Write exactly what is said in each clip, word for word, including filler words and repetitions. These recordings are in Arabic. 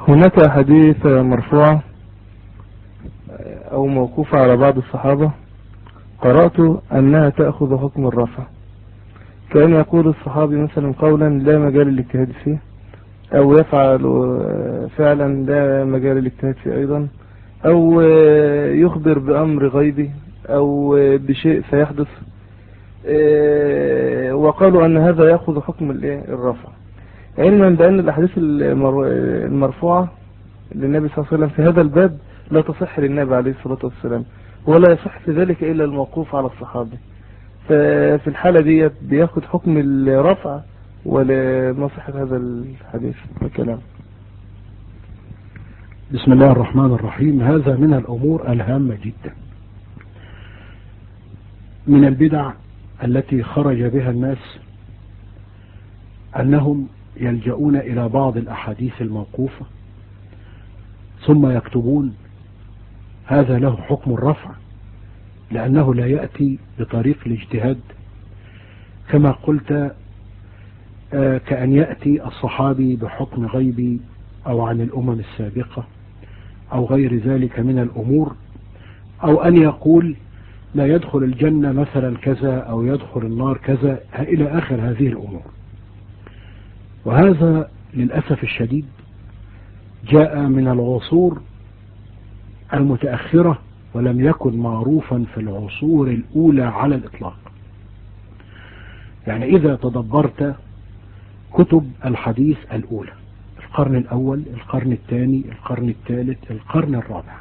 هناك أحاديث مرفوعة أو موقوفة على بعض الصحابة قرأت أنها تأخذ حكم الرفع، كان يقول الصحابي مثلا قولا لا مجال للاجتهاد فيه، أو يفعل فعلا لا مجال للاجتهاد فيه أيضا، أو يخبر بأمر غيبي أو بشيء سيحدث، وقالوا أن هذا يأخذ حكم الرفع، علما بأن الأحاديث المرفوعة للنبي صلى الله عليه وسلم في هذا الباب لا تصح للنبي عليه الصلاة والسلام، ولا يصح في ذلك إلا الموقوف على الصحابي. ففي الحالة دي بياخد حكم الرفع ولا ما صحة هذا الحديث الكلام؟ بسم الله الرحمن الرحيم. هذا من الأمور الهامة جدا، من البدع التي خرج بها الناس أنهم يلجؤون إلى بعض الأحاديث الموقوفة ثم يكتبون هذا له حكم الرفع، لأنه لا يأتي بطريق الاجتهاد كما قلت، كأن يأتي الصحابي بحكم غيبي أو عن الأمم السابقة أو غير ذلك من الأمور، أو أن يقول لا يدخل الجنة مثلا كذا أو يدخل النار كذا إلى آخر هذه الأمور. وهذا للأسف الشديد جاء من العصور المتأخرة ولم يكن معروفا في العصور الأولى على الإطلاق. يعني إذا تدبرت كتب الحديث الأولى، القرن الأول، القرن الثاني، القرن الثالث، القرن الرابع،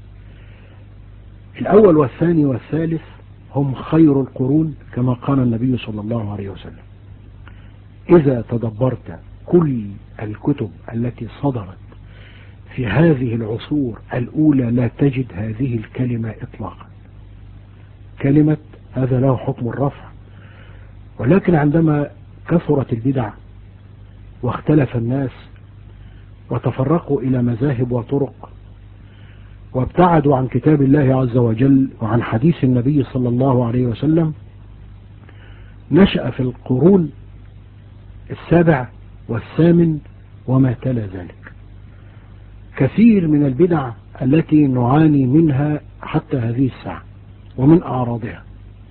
الأول والثاني والثالث هم خير القرون كما قال النبي صلى الله عليه وسلم. إذا تدبرت كل الكتب التي صدرت في هذه العصور الأولى لا تجد هذه الكلمة إطلاقا، كلمة هذا له حكم الرفع. ولكن عندما كثرت البدع واختلف الناس وتفرقوا إلى مذاهب وطرق وابتعدوا عن كتاب الله عز وجل وعن حديث النبي صلى الله عليه وسلم، نشأ في القرون السابع والثامن وما تلا ذلك كثير من البدع التي نعاني منها حتى هذه الساعة ومن أعراضها.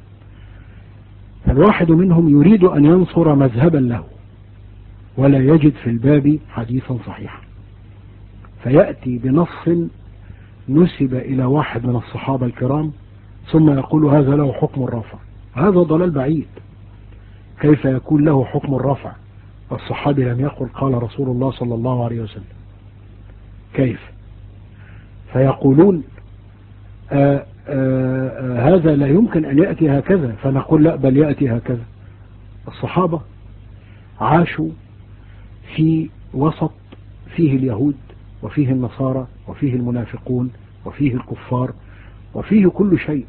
فالواحد منهم يريد أن ينصر مذهبا له ولا يجد في الباب حديثا صحيحا، فيأتي بنص نسب إلى واحد من الصحابة الكرام ثم يقول هذا له حكم الرفع. هذا ضلال بعيد. كيف يكون له حكم الرفع والصحابي لم يقل قال رسول الله صلى الله عليه وسلم؟ كيف؟ فيقولون آآ آآ هذا لا يمكن أن يأتي هكذا، فنقول لا بل يأتي هكذا. الصحابة عاشوا في وسط فيه اليهود وفيه النصارى وفيه المنافقون وفيه الكفار وفيه كل شيء.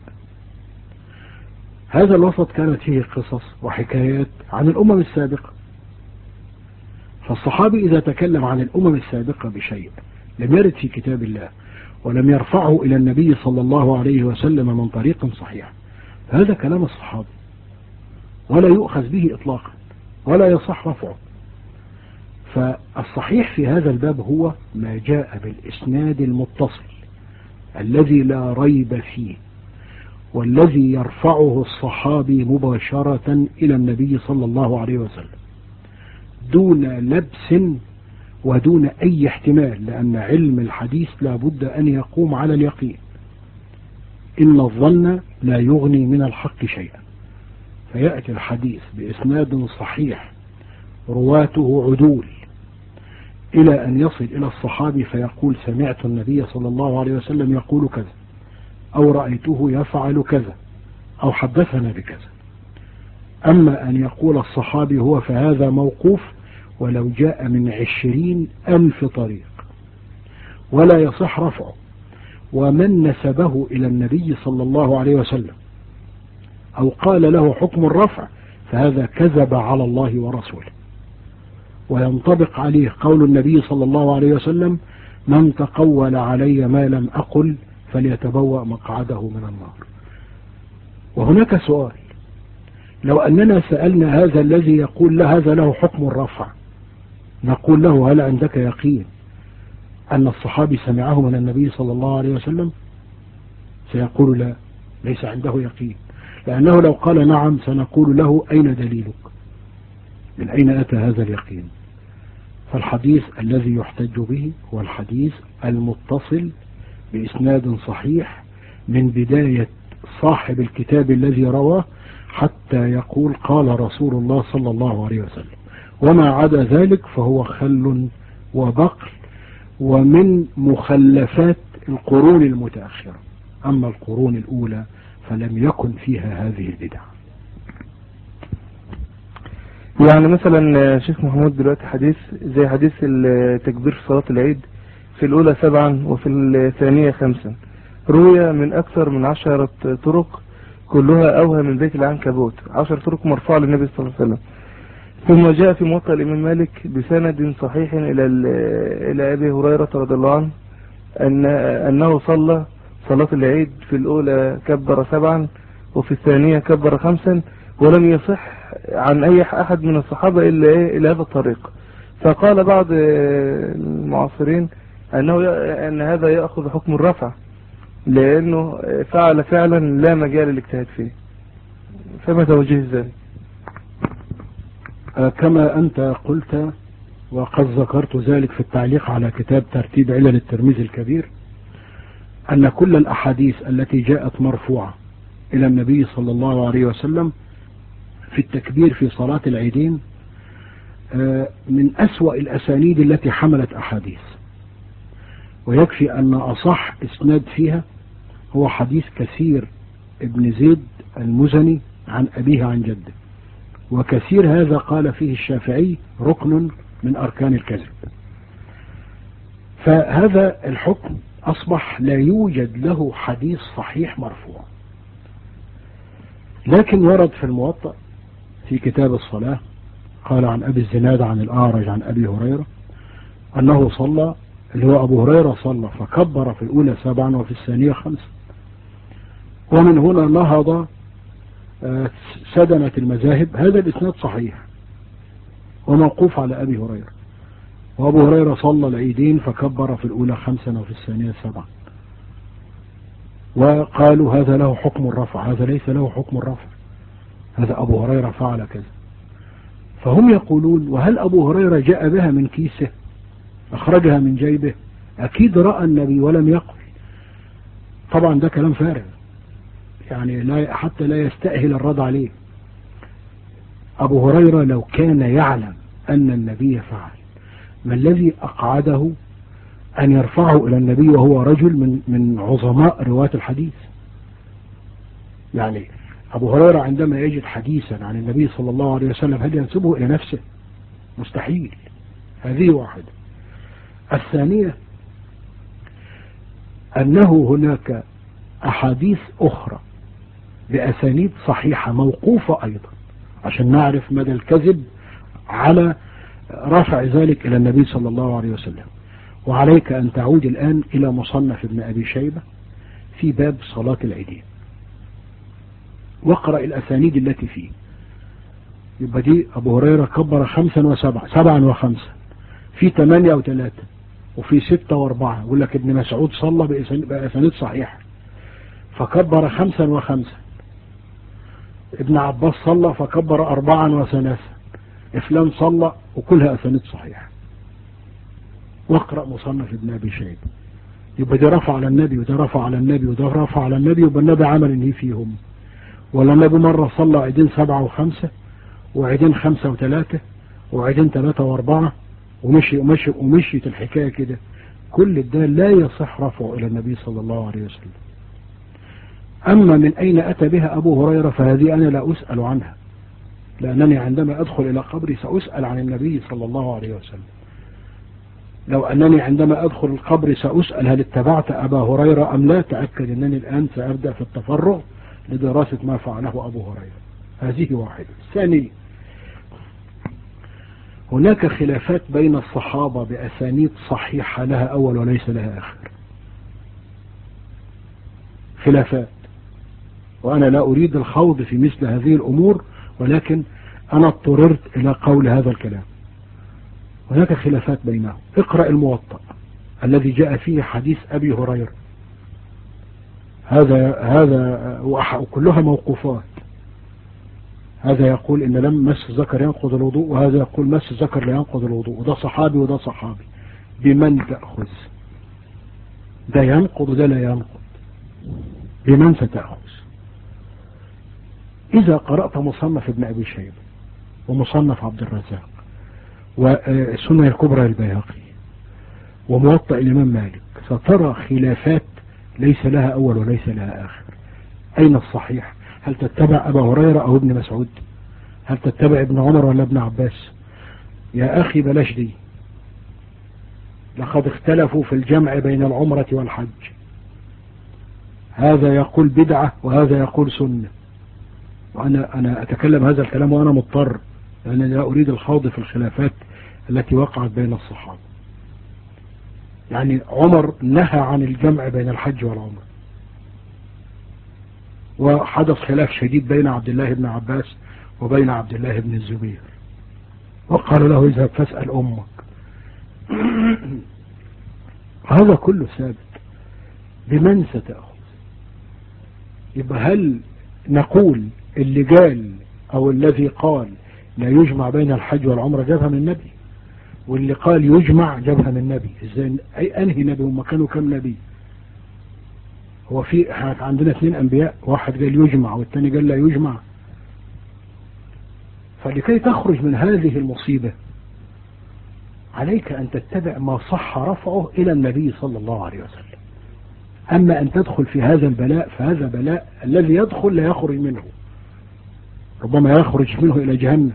هذا الوسط كانت فيه قصص وحكايات عن الأمم السابقة. فالصحابي إذا تكلم عن الأمم السابقة بشيء لم يرد في كتاب الله ولم يرفعه إلى النبي صلى الله عليه وسلم من طريق صحيح، هذا كلام الصحابي ولا يؤخذ به إطلاقا ولا يصح رفعه. فالصحيح في هذا الباب هو ما جاء بالإسناد المتصل الذي لا ريب فيه، والذي يرفعه الصحابي مباشرة إلى النبي صلى الله عليه وسلم دون لبس ودون أي احتمال، لأن علم الحديث لا بد أن يقوم على اليقين. إن الظن لا يغني من الحق شيئا. فيأتي الحديث بإسناد صحيح رواته عدول إلى أن يصل إلى الصحابي فيقول سمعت النبي صلى الله عليه وسلم يقول كذا، أو رأيته يفعل كذا، أو حدثنا بكذا. أما أن يقول الصحابي هو فهذا موقوف ولو جاء من عشرين ألف طريق ولا يصح رفعه. ومن نسبه إلى النبي صلى الله عليه وسلم أو قال له حكم الرفع فهذا كذب على الله ورسوله، وينطبق عليه قول النبي صلى الله عليه وسلم من تقول علي ما لم أقل فليتبوأ مقعده من النار. وهناك سؤال، لو أننا سألنا هذا الذي يقول له هذا له حكم الرفع نقول له هل عندك يقين أن الصحابي سمعه من النبي صلى الله عليه وسلم؟ سيقول لا، ليس عنده يقين، لأنه لو قال نعم سنقول له أين دليلك؟ من أين أتى هذا اليقين؟ فالحديث الذي يحتج به هو الحديث المتصل بإسناد صحيح من بداية صاحب الكتاب الذي رواه حتى يقول قال رسول الله صلى الله عليه وسلم، وما عدا ذلك فهو خل وبقل ومن مخلفات القرون المتأخرة. أما القرون الأولى فلم يكن فيها هذه البدع. يعني مثلا شيخ محمود دلوقتي حديث زي حديث التكبير في صلاة العيد، في الأولى سبعا وفي الثانية خمسا، روي من أكثر من عشرة طرق كلها أوهى من بيت العنكبوت، عشر طرق مرفوعة للنبي صلى الله عليه وسلم. ثم جاء في موطأ الإمام مالك بسند صحيح إلى إلى أبي هريرة رضي الله عنه أن أنه صلى صلاة العيد في الأولى كبر سبعا وفي الثانية كبر خمسا، ولم يصح عن أي أحد من الصحابة إلا إيه إلى هذا الطريق. فقال بعض المعاصرين أنه أن هذا يأخذ حكم الرفع لأنه فعل فعلا لا مجال للاجتهاد فيه. فما توجيه ذلك؟ كما أنت قلت وقد ذكرت ذلك في التعليق على كتاب ترتيب علل الترمذي الكبير، أن كل الأحاديث التي جاءت مرفوعة إلى النبي صلى الله عليه وسلم في التكبير في صلاة العيدين من أسوأ الأسانيد التي حملت أحاديث، ويكفي أن أصح إسناد فيها هو حديث كثير ابن زيد المزني عن أبيه عن جده، وكثير هذا قال فيه الشافعي ركن من أركان الكذب. فهذا الحكم أصبح لا يوجد له حديث صحيح مرفوع، لكن ورد في الموطأ في كتاب الصلاة قال عن أبي الزناد عن الأعرج عن أبي هريرة أنه صلى، اللي هو أبو هريرة صلى فكبر في الأولى سبعا وفي الثانية خمسا، ومن هنا نهض سدنة المذاهب. هذا الإسناد صحيح وموقوف على أبي هريرة، وأبو هريرة صلى العيدين فكبر في الأولى خمسا وفي الثانية سبعا، وقالوا هذا له حكم الرفع. هذا ليس له حكم الرفع، هذا أبو هريرة فعل كذا. فهم يقولون وهل أبو هريرة جاء بها من كيسه أخرجها من جيبه؟ أكيد رأى النبي ولم يقل. طبعا ده كلام فارغ، يعني لا حتى لا يستأهل الرد عليه. أبو هريرة لو كان يعلم أن النبي فعل، ما الذي أقعده أن يرفعه إلى النبي وهو رجل من من عظماء رواة الحديث؟ يعني أبو هريرة عندما يجد حديثا عن النبي صلى الله عليه وسلم هل ينسبه إلى نفسه؟ مستحيل. هذه واحدة. الثانية أنه هناك أحاديث أخرى بأسانيد صحيحة موقوفة أيضا، عشان نعرف مدى الكذب على رفع ذلك إلى النبي صلى الله عليه وسلم. وعليك أن تعود الآن إلى مصنف ابن أبي شيبة في باب صلاة العيدين واقرأ الأسانيد التي فيه. يبقى دي أبو هريرة كبر خمسا وسبعا، سبعا وخمسا، في ثمانية وثلاثة، وفي ستة واربعة. يقول لك ابن مسعود صلى بأسانيد صحيحة فكبر خمسا وخمسا، ابن عباس صلى فكبر أربعا وثلاثا، فلان صلى، وكلها أسانيد صحيحة. واقرأ مصنف ابن أبي شيبة. يبقى ده رفع على النبي وده رفع على النبي وده رفع على النبي، يبقى النبي عمل انهي فيهم؟ ولا النبي مرة صلى عيدين سبعة وخمسة وعيدين خمسة وثلاثة وعيدين ثلاثة واربعة ومشي ومشي ومشيت الحكاية كده؟ كل ده لا يصح رفعه إلى النبي صلى الله عليه وسلم. أما من أين أتى بها أبو هريرة فهذه أنا لا أسأل عنها، لأنني عندما أدخل إلى قبري سأسأل عن النبي صلى الله عليه وسلم. لو أنني عندما أدخل القبر سأسأل هل اتبعت أبا هريرة أم لا، تأكد أنني الآن سأبدأ في التفرغ لدراسة ما فعله أبو هريرة. هذه واحدة. ثانيا، هناك خلافات بين الصحابة بأسانيد صحيحة لها أول وليس لها آخر، خلافات، وأنا لا أريد الخوض في مثل هذه الأمور، ولكن أنا اضطررت إلى قول هذا الكلام. هناك خلافات بينهم. اقرأ الموطأ الذي جاء فيه حديث أبي هريرة. هذا هذا وكلها موقوفات. هذا يقول إن لم مس الذكر ينقض الوضوء، وهذا يقول مس الذكر لا ينقض الوضوء، وده صحابي وده صحابي. بمن تأخذ؟ ده ينقض وده لا ينقض، بمن ستأخذ؟ إذا قرأت مصنف ابن أبي شيبة ومصنف عبد الرزاق والسنة الكبرى البيهقي وموطأ الإمام مالك سترى خلافات ليس لها أول وليس لها آخر. أين الصحيح؟ هل تتبع أبا هريرة أو ابن مسعود؟ هل تتبع ابن عمر ولا ابن عباس؟ يا أخي بلاش دي. لقد اختلفوا في الجمع بين العمرة والحج، هذا يقول بدعة وهذا يقول سنة، وأنا أنا أتكلم هذا الكلام وأنا مضطر، لأن لا أريد الخوض في الخلافات التي وقعت بين الصحابة. يعني عمر نهى عن الجمع بين الحج والعمرة، وحدث خلاف شديد بين عبد الله بن عباس وبين عبد الله بن الزبير، وقال له اذهب فاسأل أمك. هذا كله ثابت. بمن ستأخذ؟ يبقى هل نقول اللي قال أو الذي قال لا يجمع بين الحج والعمرة جابها من النبي، واللي قال يجمع جابها من النبي؟ ازاي؟ أي أنهي نبي؟ هم كانوا كم نبي؟ هو في عندنا اثنين أنبياء، واحد قال يجمع والثاني قال لا يجمع. فلكي تخرج من هذه المصيبة عليك أن تتبع ما صح رفعه إلى النبي صلى الله عليه وسلم. أما أن تدخل في هذا البلاء فهذا بلاء الذي يدخل لا يخرج منه، ربما يخرج منه إلى جهنم.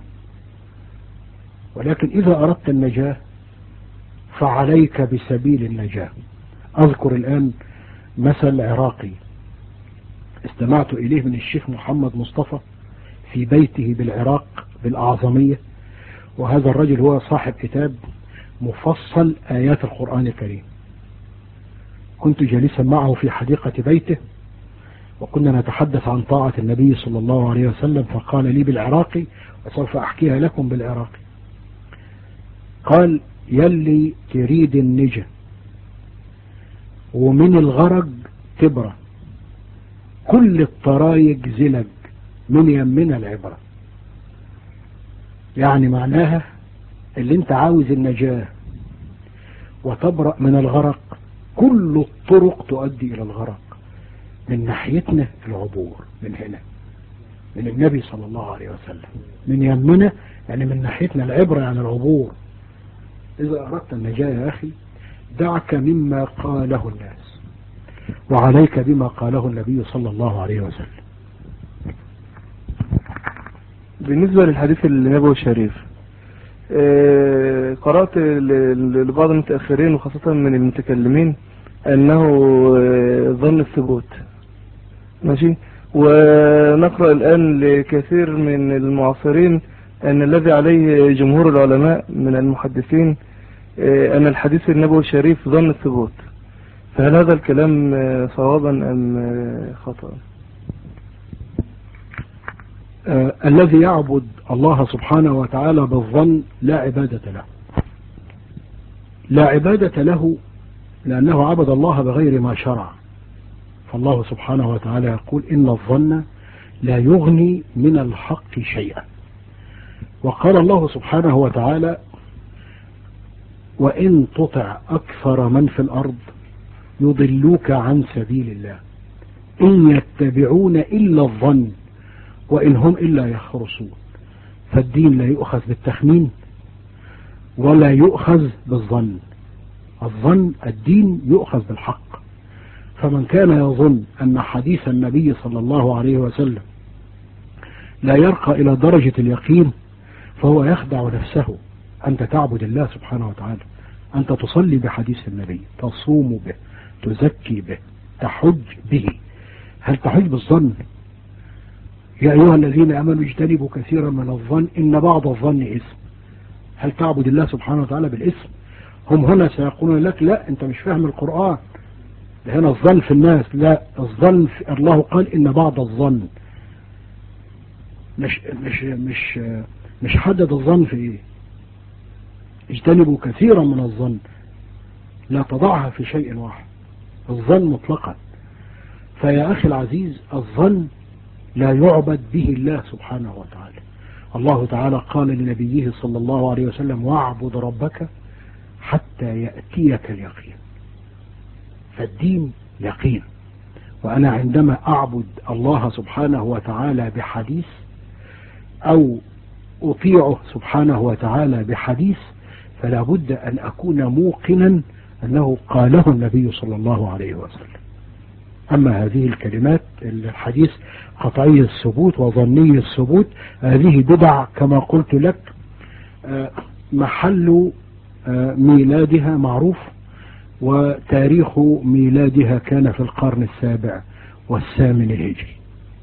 ولكن إذا أردت النجاة فعليك بسبيل النجاة. أذكر الآن مثل عراقي استمعت إليه من الشيخ محمد مصطفى في بيته بالعراق بالأعظمية، وهذا الرجل هو صاحب كتاب مفصل آيات القرآن الكريم. كنت جالسا معه في حديقة بيته وكنا نتحدث عن طاعة النبي صلى الله عليه وسلم، فقال لي بالعراقي وسوف أحكيها لكم بالعراقي. قال يلي تريد النجا ومن الغرق تبرة، كل الطرايق زلق من يمنا العبرة. يعني معناها اللي انت عاوز النجاة وتبرأ من الغرق، كل الطرق تؤدي إلى الغرق. من ناحيتنا العبور من هنا من النبي صلى الله عليه وسلم، من يمنا يعني من ناحيتنا العبرة يعني العبور. إذا أردت النجاة يا أخي دعك مما قاله الناس وعليك بما قاله النبي صلى الله عليه وسلم. بالنسبة للحديث النبوي الشريف، قرأت لبعض المتأخرين وخاصة من المتكلمين أنه ظن الثبوت، ماشي، ونقرأ الآن لكثير من المعاصرين أن الذي عليه جمهور العلماء من المحدثين أن الحديث النبوي الشريف ظن الثبوت. فهل هذا الكلام صوابا أم خطأ؟ آه الذي يعبد الله سبحانه وتعالى بالظن لا عبادة له، لا عبادة له لأنه عبد الله بغير ما شرع. فالله سبحانه وتعالى يقول إن الظن لا يغني من الحق شيئا. وقال الله سبحانه وتعالى وإن تطع أكثر من في الأرض يضلوك عن سبيل الله إن يتبعون إلا الظن وإن هم إلا يخرصون. فالدين لا يؤخذ بالتخمين ولا يؤخذ بالظن، الظن الدين يؤخذ بالحق. فمن كان يظن أن حديث النبي صلى الله عليه وسلم لا يرقى إلى درجة اليقين فهو يخدع نفسه. أنت تعبد الله سبحانه وتعالى، أنت تصلي بحديث النبي، تصوم به، تزكي به، تحج به. هل تحج بالظن؟ يا أيها الذين آمنوا اجتنبوا كثيرا من الظن إن بعض الظن إثم. هل تعبد الله سبحانه وتعالى بالإثم؟ هم هنا سيقولون لك لا أنت مش فاهم القرآن، هنا الظن في الناس. لا، الظن في الله قال إن بعض الظن، مش مش مش مش حدد الظن في إيه. اجتنبوا كثيرا من الظن، لا تضعها في شيء واحد، الظن مطلقا. فيا أخي العزيز، الظن لا يعبد به الله سبحانه وتعالى. الله تعالى قال لنبيه صلى الله عليه وسلم: واعبد ربك حتى يأتيك اليقين. فالدين يقين. وأنا عندما أعبد الله سبحانه وتعالى بحديث أو أطيعه سبحانه وتعالى بحديث، فلا بد أن أكون موقنا أنه قاله النبي صلى الله عليه وسلم. أما هذه الكلمات الحديث قطعي الثبوت وظني الثبوت، هذه بدع كما قلت لك. محل ميلادها معروف، وتاريخ ميلادها كان في القرن السابع والثامن الهجري.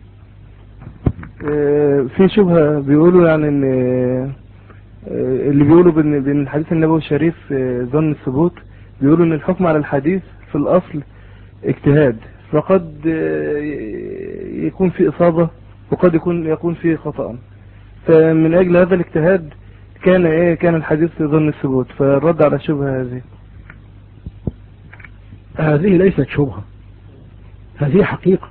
في شبهة بيقولوا يعني ان اللي بيقولوا بان الحديث النبوي الشريف ظن الثبوت، بيقولوا ان الحكم على الحديث في الاصل اجتهاد، فقد يكون في اصابة وقد يكون يكون في خطأ، فمن اجل هذا الاجتهاد كان ايه كان الحديث ظن الثبوت. فالرد على الشبهة هذه هذه ليست شبهة، هذه حقيقة.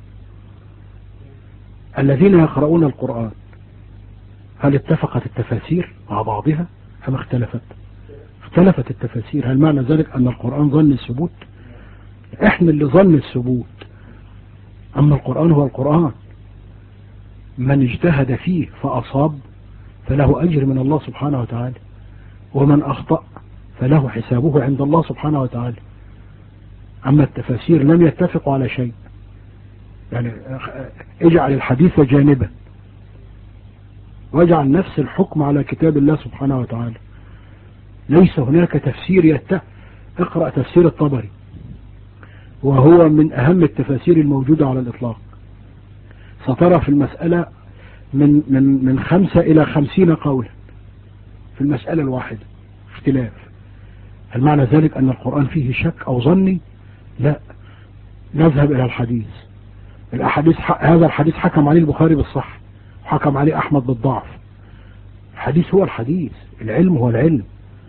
الذين يقرؤون القرآن هل اتفقت التفاسير مع بعضها أم اختلفت؟ اختلفت التفاسير. هل معنى ذلك أن القرآن ظن الثبوت؟ احنا اللي ظن الثبوت، أما القرآن هو القرآن. من اجتهد فيه فأصاب فله أجر من الله سبحانه وتعالى، ومن أخطأ فله حسابه عند الله سبحانه وتعالى. أما التفاسير لم يتفقوا على شيء، يعني اجعل الحديث جانبا واجعل نفس الحكم على كتاب الله سبحانه وتعالى. ليس هناك تفسير يتفق. اقرأ تفسير الطبري، وهو من أهم التفاسير الموجودة على الإطلاق. سترى في المسألة من من من خمسة إلى خمسين قولا في المسألة الواحدة اختلاف. هل معنى ذلك أن القرآن فيه شك أو ظني؟ لا، نذهب إلى الحديث. الأحاديث هذا الحديث حكم عليه البخاري بالصح، وحكم عليه أحمد بالضعف. الحديث هو الحديث، العلم هو العلم،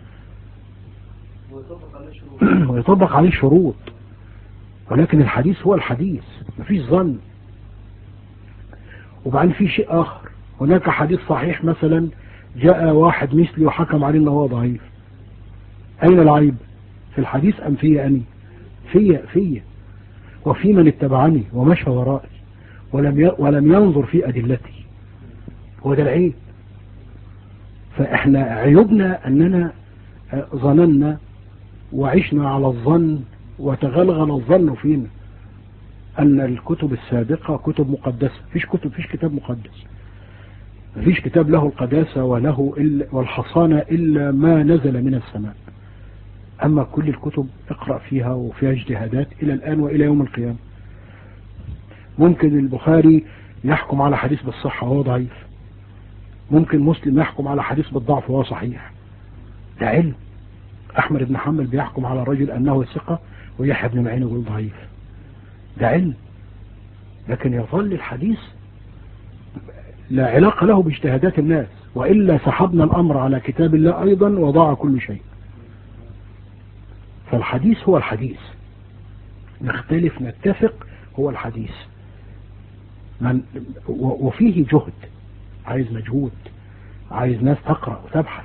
ويطبق عليه شروط، ولكن الحديث هو الحديث، مفيش ظن. وبعدين في شيء آخر، هناك حديث صحيح مثلا جاء واحد مثلي وحكم عليه أنه هو ضعيف. أين العيب؟ في الحديث أم في أني؟ في في وفي من اتبعني ومشى ورائي ولم ولم ينظر في أدلتي، وده العيب. فإحنا عيوبنا أننا ظننا وعشنا على الظن، وتغلغل الظن فينا أن الكتب السابقة كتب مقدسة. فيش كتب، فيش كتاب مقدس، فيش كتاب له القداسة وله إلا والحصانة إلا ما نزل من السماء. أما كل الكتب اقرأ فيها وفيها اجتهادات إلى الآن وإلى يوم القيامة. ممكن البخاري يحكم على حديث بالصحة وهو ضعيف، ممكن مسلم يحكم على حديث بالضعف وهو صحيح. ده علم. أحمد بن حنبل بيحكم على الرجل أنه ثقة، ويحيى بن معين يقول ضعيف. ده علم. لكن يظل الحديث لا علاقة له باجتهادات الناس، وإلا سحبنا الأمر على كتاب الله أيضا وضاع كل شيء. فالحديث هو الحديث، نختلف نتفق، هو الحديث. من وفيه جهد، عايز مجهود، عايز ناس تقرأ وتبحث.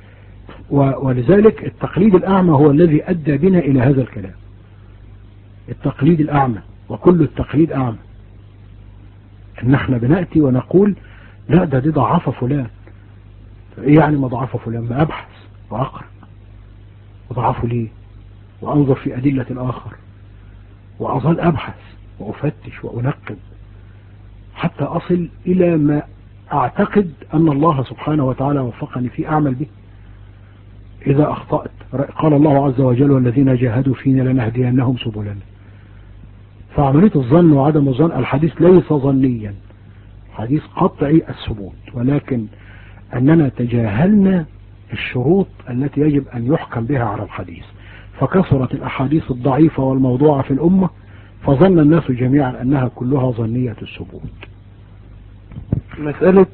ولذلك التقليد الأعمى هو الذي أدى بنا إلى هذا الكلام. التقليد الأعمى، وكل التقليد أعمى. إن احنا بنأتي ونقول لا ده دي ضعف فلان. إيه يعني ما ضعف فلان؟ ما أبحث وأقرأ. وضعفه ليه؟ وأنظر في أدلة الآخر، وأظل أبحث وأفتش وأنقب حتى أصل إلى ما أعتقد أن الله سبحانه وتعالى وفقني فيه أعمل به. إذا أخطأت قال الله عز وجل: والذين جاهدوا فينا لنهدينهم سبلنا. فعملية الظن وعدم الظن، الحديث ليس ظنيا، حديث قطعي الثبوت، ولكن أننا تجاهلنا الشروط التي يجب أن يحكم بها على الحديث، فكثرت الأحاديث الضعيفة والموضوعة في الأمة، فظن الناس جميعا أنها كلها ظنية الثبوت. مسألة